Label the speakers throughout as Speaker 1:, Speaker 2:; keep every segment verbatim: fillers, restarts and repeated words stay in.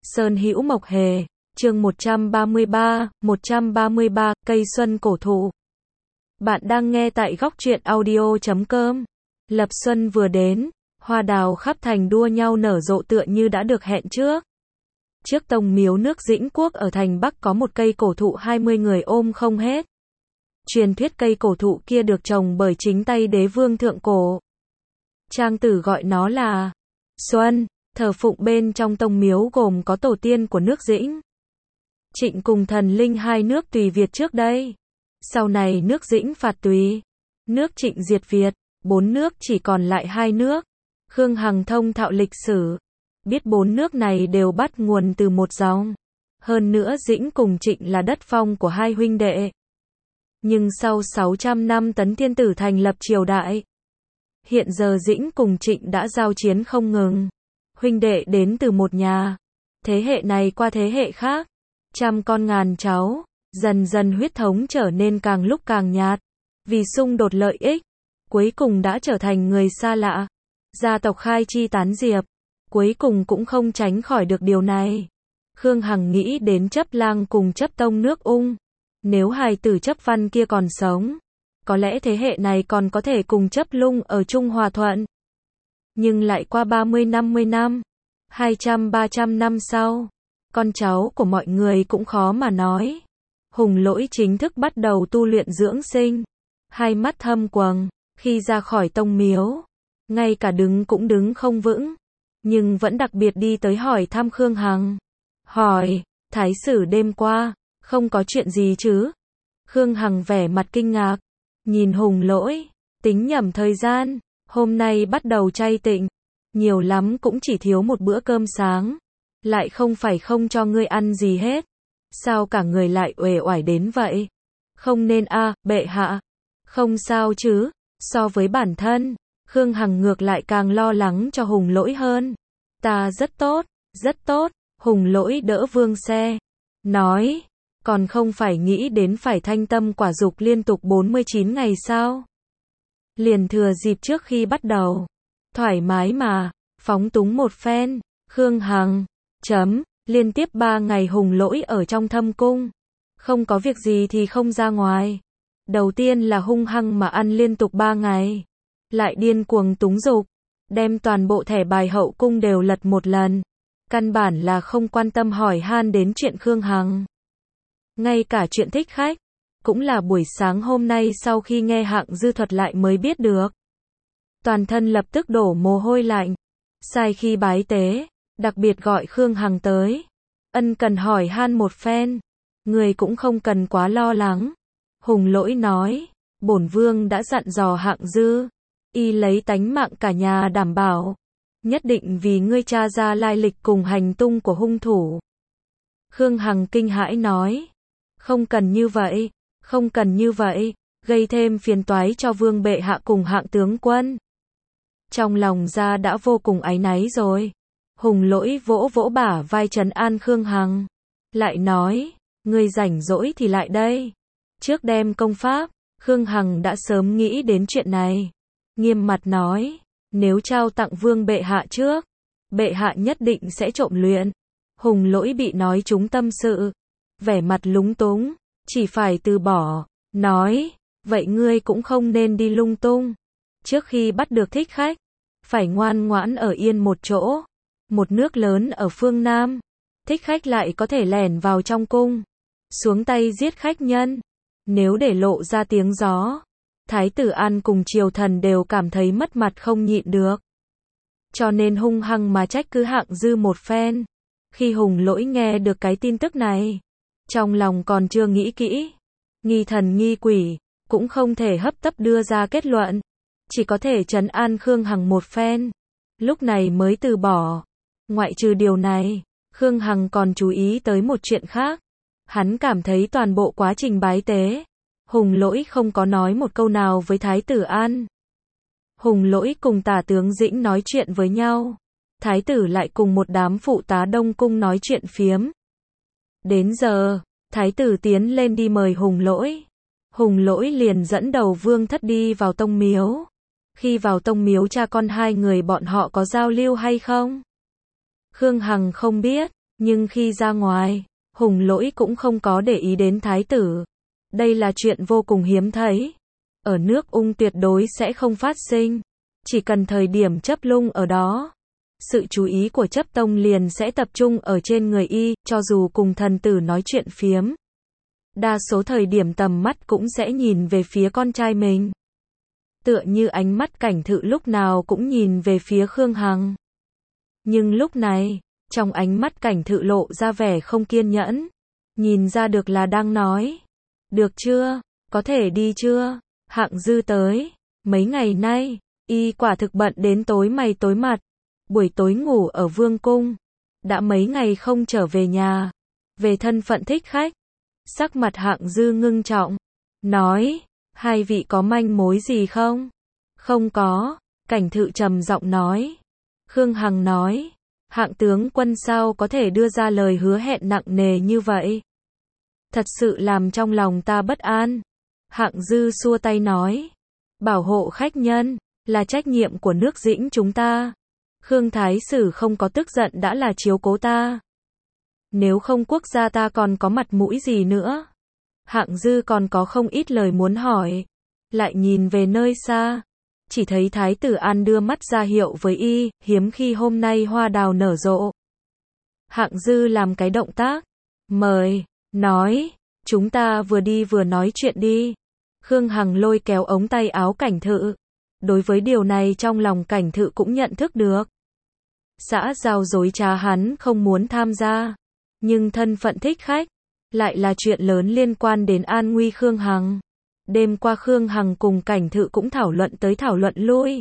Speaker 1: Sơn Hữu Mộc Hề, chương một trăm ba mươi ba, một trăm ba mươi ba, cây xuân cổ thụ. Bạn đang nghe tại góc truyện audio chấm com. Lập xuân vừa đến, hoa đào khắp thành đua nhau nở rộ tựa như đã được hẹn trước. Trước tông miếu nước Dĩnh Quốc ở thành Bắc có một cây cổ thụ hai mươi người ôm không hết. Truyền thuyết cây cổ thụ kia được trồng bởi chính tay đế vương thượng cổ. Trang tử gọi nó là Xuân. Thờ phụng bên trong tông miếu gồm có tổ tiên của nước Dĩnh, Trịnh cùng thần linh hai nước Tùy Việt trước đây. Sau này nước Dĩnh phạt Tùy, nước Trịnh diệt Việt, bốn nước chỉ còn lại hai nước. Khương Hằng thông thạo lịch sử, biết bốn nước này đều bắt nguồn từ một dòng. Hơn nữa Dĩnh cùng Trịnh là đất phong của hai huynh đệ. Nhưng sau sáu trăm năm Tấn Thiên Tử thành lập triều đại, hiện giờ Dĩnh cùng Trịnh đã giao chiến không ngừng. Huynh đệ đến từ một nhà, thế hệ này qua thế hệ khác, trăm con ngàn cháu, dần dần huyết thống trở nên càng lúc càng nhạt. Vì xung đột lợi ích, cuối cùng đã trở thành người xa lạ. Gia tộc khai chi tán diệp, cuối cùng cũng không tránh khỏi được điều này. Khương Hằng nghĩ đến chấp lang cùng chấp tông nước Ung. Nếu hài tử chấp văn kia còn sống, có lẽ thế hệ này còn có thể cùng chấp lung ở chung hòa thuận. Nhưng lại qua ba mươi năm mươi năm, hai trăm ba trăm năm sau, con cháu của mọi người cũng khó mà nói. Hùng Lỗi chính thức bắt đầu tu luyện dưỡng sinh, hai mắt thâm quầng, khi ra khỏi tông miếu, ngay cả đứng cũng đứng không vững, nhưng vẫn đặc biệt đi tới hỏi thăm Khương Hằng. Hỏi, thái sử đêm qua, không có chuyện gì chứ? Khương Hằng vẻ mặt kinh ngạc, nhìn Hùng Lỗi, tính nhẩm thời gian. Hôm nay bắt đầu chay tịnh, nhiều lắm cũng chỉ thiếu một bữa cơm sáng, lại không phải không cho ngươi ăn gì hết. Sao cả người lại uể oải đến vậy? Không nên a, à, bệ hạ. Không sao chứ? So với bản thân, Khương Hằng ngược lại càng lo lắng cho Hùng Lỗi hơn. Ta rất tốt, rất tốt. Hùng Lỗi đỡ vương xe, nói, còn không phải nghĩ đến phải thanh tâm quả dục liên tục bốn mươi chín ngày sao? Liền thừa dịp trước khi bắt đầu, thoải mái mà, phóng túng một phen. Khương Hằng, chấm, liên tiếp ba ngày Hùng Lỗi ở trong thâm cung, không có việc gì thì không ra ngoài. Đầu tiên là hung hăng mà ăn liên tục ba ngày, lại điên cuồng túng dục, đem toàn bộ thẻ bài hậu cung đều lật một lần. Căn bản là không quan tâm hỏi han đến chuyện Khương Hằng. Ngay cả chuyện thích khách, cũng là buổi sáng hôm nay sau khi nghe Hạng Dư thuật lại mới biết được. Toàn thân lập tức đổ mồ hôi lạnh. Sai khi bái tế, đặc biệt gọi Khương Hằng tới, ân cần hỏi han một phen. Người cũng không cần quá lo lắng. Hùng Lỗi nói, bổn vương đã dặn dò Hạng Dư, y lấy tánh mạng cả nhà đảm bảo, nhất định vì ngươi tra ra lai lịch cùng hành tung của hung thủ. Khương Hằng kinh hãi nói, không cần như vậy. Không cần như vậy, gây thêm phiền toái cho vương bệ hạ cùng Hạng tướng quân. Trong lòng ra đã vô cùng áy náy rồi. Hùng Lỗi vỗ vỗ bả vai trấn an Khương Hằng, lại nói, ngươi rảnh rỗi thì lại đây. Trước đem công pháp, Khương Hằng đã sớm nghĩ đến chuyện này. Nghiêm mặt nói, nếu trao tặng vương bệ hạ trước, bệ hạ nhất định sẽ trộm luyện. Hùng Lỗi bị nói trúng tâm sự, vẻ mặt lúng túng, chỉ phải từ bỏ, nói, vậy ngươi cũng không nên đi lung tung. Trước khi bắt được thích khách, phải ngoan ngoãn ở yên một chỗ. Một nước lớn ở phương Nam, thích khách lại có thể lẻn vào trong cung, xuống tay giết khách nhân. Nếu để lộ ra tiếng gió, Thái tử An cùng triều thần đều cảm thấy mất mặt không nhịn được. Cho nên hung hăng mà trách cứ Hạng Dư một phen. Khi Hùng Lỗi nghe được cái tin tức này, trong lòng còn chưa nghĩ kỹ, nghi thần nghi quỷ, cũng không thể hấp tấp đưa ra kết luận, chỉ có thể trấn an Khương Hằng một phen, lúc này mới từ bỏ. Ngoại trừ điều này, Khương Hằng còn chú ý tới một chuyện khác. Hắn cảm thấy toàn bộ quá trình bái tế, Hùng Lỗi không có nói một câu nào với Thái tử An. Hùng Lỗi cùng tả tướng Dĩnh nói chuyện với nhau, Thái tử lại cùng một đám phụ tá Đông Cung nói chuyện phiếm. Đến giờ, Thái tử tiến lên đi mời Hùng Lỗi. Hùng Lỗi liền dẫn đầu vương thất đi vào tông miếu. Khi vào tông miếu cha con hai người bọn họ có giao lưu hay không? Khương Hằng không biết, Nhưng khi ra ngoài, Hùng Lỗi cũng không có để ý đến thái tử. Đây là chuyện vô cùng hiếm thấy. Ở nước Ung tuyệt đối sẽ không phát sinh. Chỉ cần thời điểm chấp lung ở đó, sự chú ý của chấp tông liền sẽ tập trung ở trên người y, cho dù cùng thần tử nói chuyện phiếm. Đa số thời điểm tầm mắt cũng sẽ nhìn về phía con trai mình. Tựa như ánh mắt Cảnh Thự lúc nào cũng nhìn về phía Khương Hằng. Nhưng lúc này, trong ánh mắt Cảnh Thự lộ ra vẻ không kiên nhẫn. Nhìn ra được là đang nói. Được chưa? Có thể đi chưa? Hạng Dư tới. Mấy ngày nay, y quả thực bận đến tối mày tối mặt. Buổi tối ngủ ở vương cung. Đã mấy ngày không trở về nhà. Về thân phận thích khách. Sắc mặt Hạng Dư ngưng trọng. Nói, hai vị có manh mối gì không? Không có. Cảnh Thự trầm giọng nói. Khương Hằng nói. Hạng tướng quân sao có thể đưa ra lời hứa hẹn nặng nề như vậy? Thật sự làm trong lòng ta bất an. Hạng Dư xua tay nói. Bảo hộ khách nhân, là trách nhiệm của nước Dĩnh chúng ta. Khương Thái Sử không có tức giận đã là chiếu cố ta. Nếu không quốc gia ta còn có mặt mũi gì nữa? Hạng Dư còn có không ít lời muốn hỏi. Lại nhìn về nơi xa. Chỉ thấy Thái tử An đưa mắt ra hiệu với y, hiếm khi hôm nay hoa đào nở rộ. Hạng Dư làm cái động tác. Mời, nói, chúng ta vừa đi vừa nói chuyện đi. Khương Hằng lôi kéo ống tay áo Cảnh Thự. Đối với điều này trong lòng Cảnh Thự cũng nhận thức được. Xã giao dối trá hắn không muốn tham gia. Nhưng thân phận thích khách, lại là chuyện lớn liên quan đến an nguy Khương Hằng. Đêm qua Khương Hằng cùng Cảnh Thự cũng thảo luận tới thảo luận lui.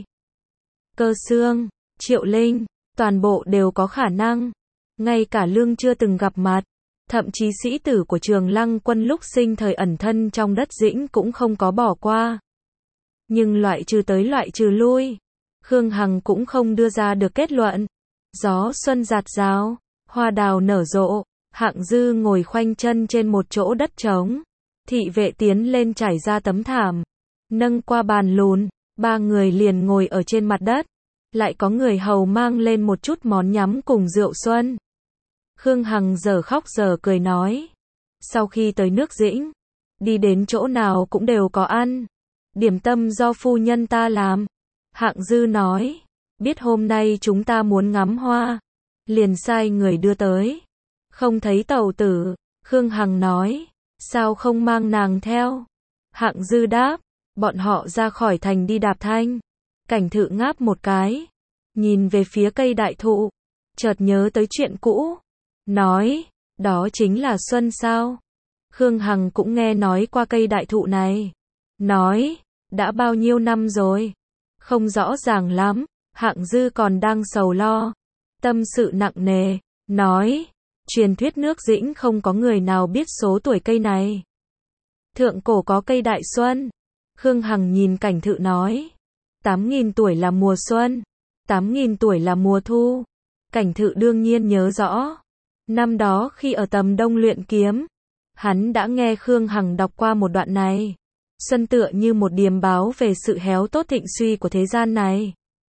Speaker 1: Cơ Xương, Triệu Linh, toàn bộ đều có khả năng. Ngay cả Lương chưa từng gặp mặt. Thậm chí sĩ tử của Trường Lăng quân lúc sinh thời ẩn thân trong đất Dĩnh cũng không có bỏ qua. Nhưng loại trừ tới loại trừ lui, Khương Hằng cũng không đưa ra được kết luận. Gió xuân rạt rào, hoa đào nở rộ, Hạng Dư ngồi khoanh chân trên một chỗ đất trống. Thị vệ tiến lên trải ra tấm thảm, nâng qua bàn lùn, ba người liền ngồi ở trên mặt đất. Lại có người hầu mang lên một chút món nhắm cùng rượu xuân. Khương Hằng giờ khóc giờ cười nói. Sau khi tới nước Dĩnh, đi đến chỗ nào cũng đều có ăn. Điểm tâm do phu nhân ta làm. Hạng Dư nói. Biết hôm nay chúng ta muốn ngắm hoa. Liền sai người đưa tới. Không thấy tẩu tử. Khương Hằng nói. Sao không mang nàng theo? Hạng Dư đáp. Bọn họ ra khỏi thành đi đạp thanh. Cảnh Thự ngáp một cái. Nhìn về phía cây đại thụ. Chợt nhớ tới chuyện cũ. Nói, đó chính là xuân sao? Khương Hằng cũng nghe nói qua cây đại thụ này. Nói, đã bao nhiêu năm rồi? Không rõ ràng lắm. Hạng Dư còn đang sầu lo. Tâm sự nặng nề. Nói, truyền thuyết nước Dĩnh không có người nào biết số tuổi cây này. Thượng cổ có cây đại xuân. Khương Hằng nhìn Cảnh Thự nói. Tám nghìn tuổi là mùa xuân. Tám nghìn tuổi là mùa thu. Cảnh Thự đương nhiên nhớ rõ. Năm đó khi ở Tầm Đông luyện kiếm, hắn đã nghe Khương Hằng đọc qua một đoạn này. Xuân tựa như một điềm báo về sự héo tốt thịnh suy của thế gian này.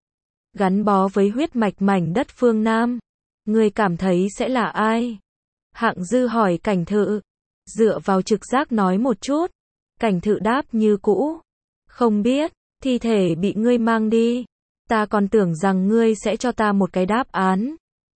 Speaker 1: Gắn bó với huyết mạch mảnh đất phương Nam. Người cảm thấy sẽ là ai? Hạng Dư hỏi Cảnh Thự. Dựa vào trực giác nói một chút. Cảnh Thự đáp như cũ. Không biết, thi thể bị ngươi mang đi. Ta còn tưởng rằng ngươi sẽ cho ta một cái đáp án.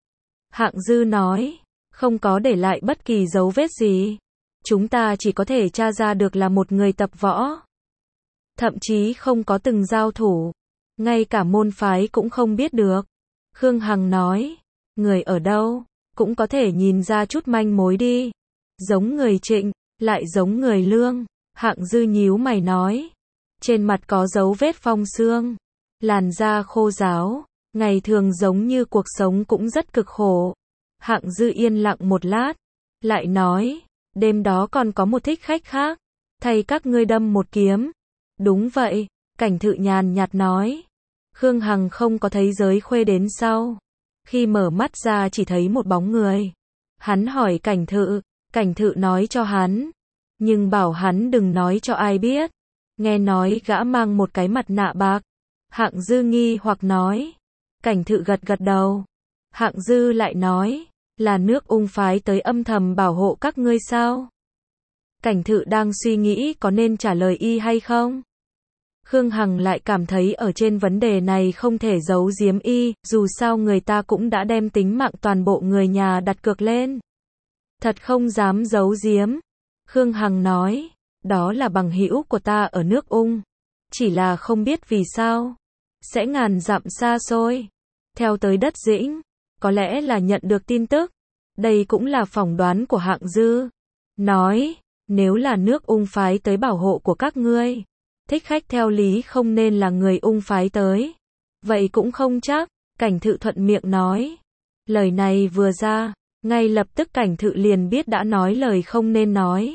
Speaker 1: Hạng Dư nói. Không có để lại bất kỳ dấu vết gì. Chúng ta chỉ có thể tra ra được là một người tập võ. Thậm chí không có từng giao thủ. Ngay cả môn phái cũng không biết được. Khương Hằng nói. Người ở đâu, cũng có thể nhìn ra chút manh mối đi. Giống người Trịnh, lại giống người Lương. Hạng Dư nhíu mày nói. Trên mặt có dấu vết phong xương. Làn da khô ráo. Ngày thường giống như cuộc sống cũng rất cực khổ. Hạng Dư yên lặng một lát. Lại nói. Đêm đó còn có một thích khách khác. Thay các ngươi đâm một kiếm. Đúng vậy. Cảnh Thự nhàn nhạt nói. Khương Hằng không có thấy giới khuê đến sau. Khi mở mắt ra chỉ thấy một bóng người. Hắn hỏi Cảnh Thự. Cảnh Thự nói cho hắn. Nhưng bảo hắn đừng nói cho ai biết. Nghe nói gã mang một cái mặt nạ bạc. Hạng Dư nghi hoặc nói. Cảnh Thự gật gật đầu. Hạng Dư lại nói. Là nước Ung phái tới âm thầm bảo hộ các ngươi sao? Cảnh Thự đang suy nghĩ có nên trả lời y hay không? Khương Hằng lại cảm thấy ở trên vấn đề này không thể giấu giếm y, dù sao người ta cũng đã đem tính mạng toàn bộ người nhà đặt cược lên. Thật không dám giấu giếm. Khương Hằng nói, đó là bằng hữu của ta ở nước Ung. Chỉ là không biết vì sao. Sẽ ngàn dặm xa xôi. Theo tới đất Dĩnh. Có lẽ là nhận được tin tức. Đây cũng là phỏng đoán của Hạng Dư. Nói, nếu là nước Ung phái tới bảo hộ của các ngươi. Thích khách theo lý không nên là người Ung phái tới. Vậy cũng không chắc. Cảnh Thự thuận miệng nói. Lời này vừa ra. Ngay lập tức Cảnh Thự liền biết đã nói lời không nên nói.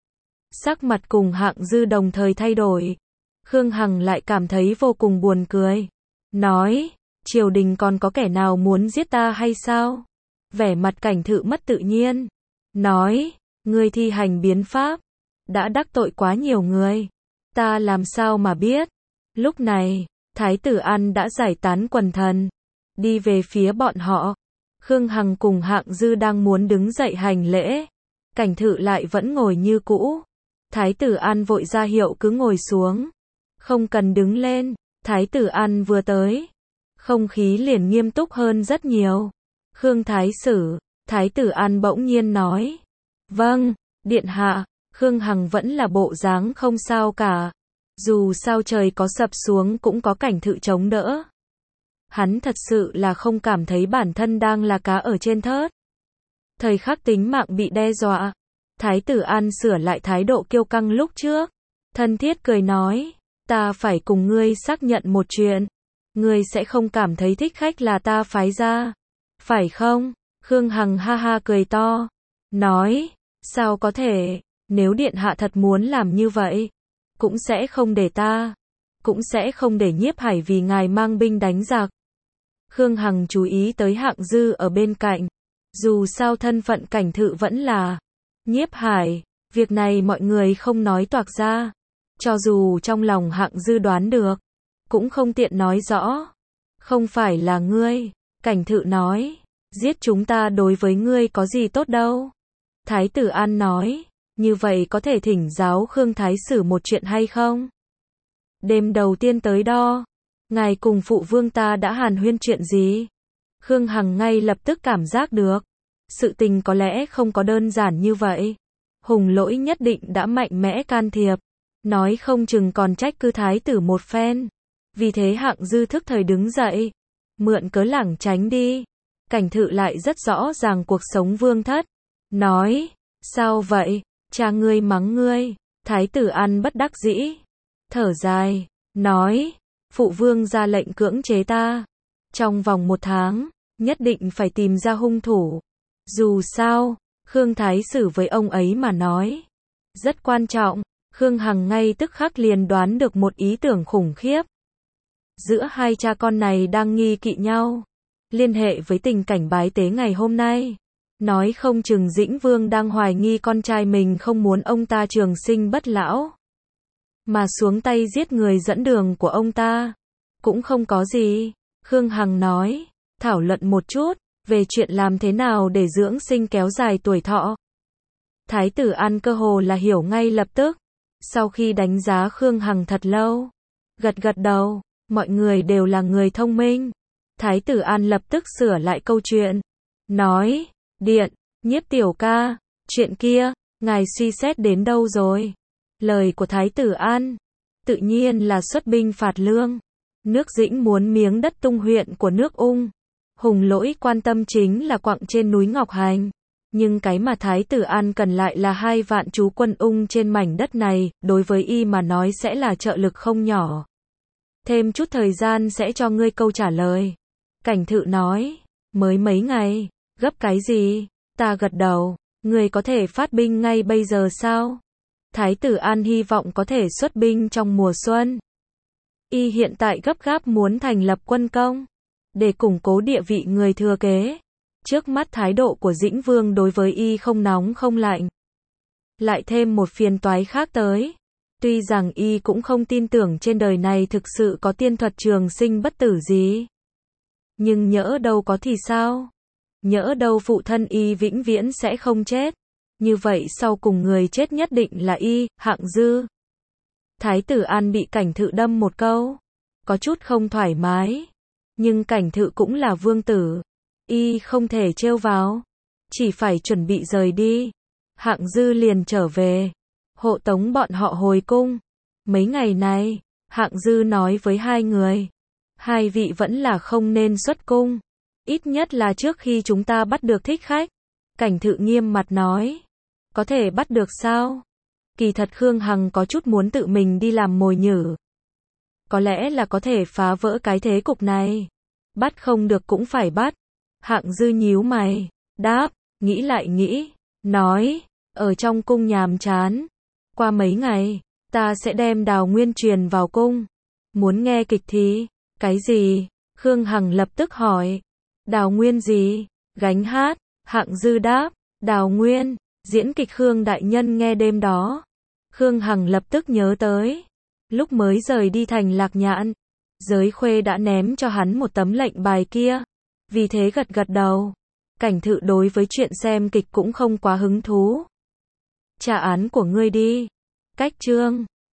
Speaker 1: Sắc mặt cùng Hạng Dư đồng thời thay đổi. Khương Hằng lại cảm thấy vô cùng buồn cười. Nói, triều đình còn có kẻ nào muốn giết ta hay sao? Vẻ mặt Cảnh Thự mất tự nhiên. Nói, ngươi thi hành biến pháp. Đã đắc tội quá nhiều người. Ta làm sao mà biết? Lúc này, Thái tử An đã giải tán quần thần. Đi về phía bọn họ. Khương Hằng cùng Hạng Dư đang muốn đứng dậy hành lễ. Cảnh Thự lại vẫn ngồi như cũ. Thái tử An vội ra hiệu cứ ngồi xuống. Không cần đứng lên. Thái tử An vừa tới. Không khí liền nghiêm túc hơn rất nhiều. Khương Thái Sử. Thái tử An bỗng nhiên nói. Vâng, điện hạ. Khương Hằng vẫn là bộ dáng không sao cả. Dù sao trời có sập xuống cũng có Cảnh Thự chống đỡ. Hắn thật sự là không cảm thấy bản thân đang là cá ở trên thớt. Thời khắc tính mạng bị đe dọa. Thái tử An sửa lại thái độ kiêu căng lúc trước. Thân thiết cười nói. Ta phải cùng ngươi xác nhận một chuyện. Ngươi sẽ không cảm thấy thích khách là ta phái ra. Phải không? Khương Hằng ha ha cười to. Nói. Sao có thể. Nếu điện hạ thật muốn làm như vậy. Cũng sẽ không để ta. Cũng sẽ không để Nhiếp Hải vì ngài mang binh đánh giặc. Khương Hằng chú ý tới Hạng Dư ở bên cạnh. Dù sao thân phận Cảnh Thự vẫn là Nhiếp Hải. Việc này mọi người không nói toạc ra. Cho dù trong lòng Hạng Dư đoán được. Cũng không tiện nói rõ. Không phải là ngươi. Cảnh Thự nói. Giết chúng ta đối với ngươi có gì tốt đâu. Thái tử An nói. Như vậy có thể thỉnh giáo Khương Thái Sử một chuyện hay không? Đêm đầu tiên tới đo. Ngài cùng phụ vương ta đã hàn huyên chuyện gì? Khương Hằng ngay lập tức cảm giác được. Sự tình có lẽ không có đơn giản như vậy. Hùng Lỗi nhất định đã mạnh mẽ can thiệp. Nói không chừng còn trách cứ thái tử một phen. Vì thế Hạng Dư thức thời đứng dậy. Mượn cớ lảng tránh đi. Cảnh Thự lại rất rõ ràng cuộc sống vương thất. Nói. Sao vậy? Cha ngươi mắng ngươi. Thái tử An bất đắc dĩ. Thở dài. Nói. Phụ vương ra lệnh cưỡng chế ta. Trong vòng một tháng. Nhất định phải tìm ra hung thủ. Dù sao. Khương Thái Sử với ông ấy mà nói. Rất quan trọng. Khương Hằng ngay tức khắc liền đoán được một ý tưởng khủng khiếp. Giữa hai cha con này đang nghi kỵ nhau. Liên hệ với tình cảnh bái tế ngày hôm nay. Nói không chừng Dĩnh Vương đang hoài nghi con trai mình không muốn ông ta trường sinh bất lão. Mà xuống tay giết người dẫn đường của ông ta. Cũng không có gì. Khương Hằng nói. Thảo luận một chút. Về chuyện làm thế nào để dưỡng sinh kéo dài tuổi thọ. Thái tử An cơ hồ là hiểu ngay lập tức. Sau khi đánh giá Khương Hằng thật lâu. Gật gật đầu. Mọi người đều là người thông minh. Thái tử An lập tức sửa lại câu chuyện. Nói. Điện. Nhiếp tiểu ca. Chuyện kia. Ngài suy xét đến đâu rồi? Lời của Thái tử An. Tự nhiên là xuất binh phạt lương. Nước Dĩnh muốn miếng đất tung huyện của nước Ung. Hùng Lỗi quan tâm chính là quặng trên núi Ngọc Hành. Nhưng cái mà Thái tử An cần lại là hai vạn chú quân Ung trên mảnh đất này, đối với y mà nói sẽ là trợ lực không nhỏ. Thêm chút thời gian sẽ cho ngươi câu trả lời. Cảnh Thự nói, mới mấy ngày, gấp cái gì? Ta gật đầu, ngươi có thể phát binh ngay bây giờ sao? Thái tử An hy vọng có thể xuất binh trong mùa xuân. Y hiện tại gấp gáp muốn thành lập quân công. Để củng cố địa vị người thừa kế. Trước mắt thái độ của Dĩnh Vương đối với y không nóng không lạnh. Lại thêm một phiền toái khác tới. Tuy rằng y cũng không tin tưởng trên đời này thực sự có tiên thuật trường sinh bất tử gì. Nhưng nhỡ đâu có thì sao? nhỡ đâu phụ thân y vĩnh viễn sẽ không chết. Như vậy sau cùng người chết nhất định là y, Hạng Dư. Thái tử An bị Cảnh Thự đâm một câu. Có chút không thoải mái. Nhưng Cảnh Thự cũng là vương tử. Y không thể trêu vào. Chỉ phải chuẩn bị rời đi. Hạng Dư liền trở về. Hộ tống bọn họ hồi cung. Mấy ngày này, Hạng Dư nói với hai người. Hai vị vẫn là không nên xuất cung. Ít nhất là trước khi chúng ta bắt được thích khách. Cảnh Thự nghiêm mặt nói. Có thể bắt được sao? Kỳ thật Khương Hằng có chút muốn tự mình đi làm mồi nhử. Có lẽ là có thể phá vỡ cái thế cục này. Bắt không được cũng phải bắt. Hạng Dư nhíu mày. Đáp, nghĩ lại nghĩ. Nói, ở trong cung nhàm chán. Qua mấy ngày, ta sẽ đem Đào Nguyên truyền vào cung. Muốn nghe kịch thì, cái gì? Khương Hằng lập tức hỏi. Đào Nguyên gì? Gánh hát. Hạng Dư đáp, Đào Nguyên, diễn kịch Khương đại nhân nghe đêm đó. Khương Hằng lập tức nhớ tới. Lúc mới rời đi thành Lạc Nhạn, Giới Khuê đã ném cho hắn một tấm lệnh bài kia. Vì thế gật gật đầu. Cảnh Thự đối với chuyện xem kịch cũng không quá hứng thú. Trả án của ngươi đi. Cách chương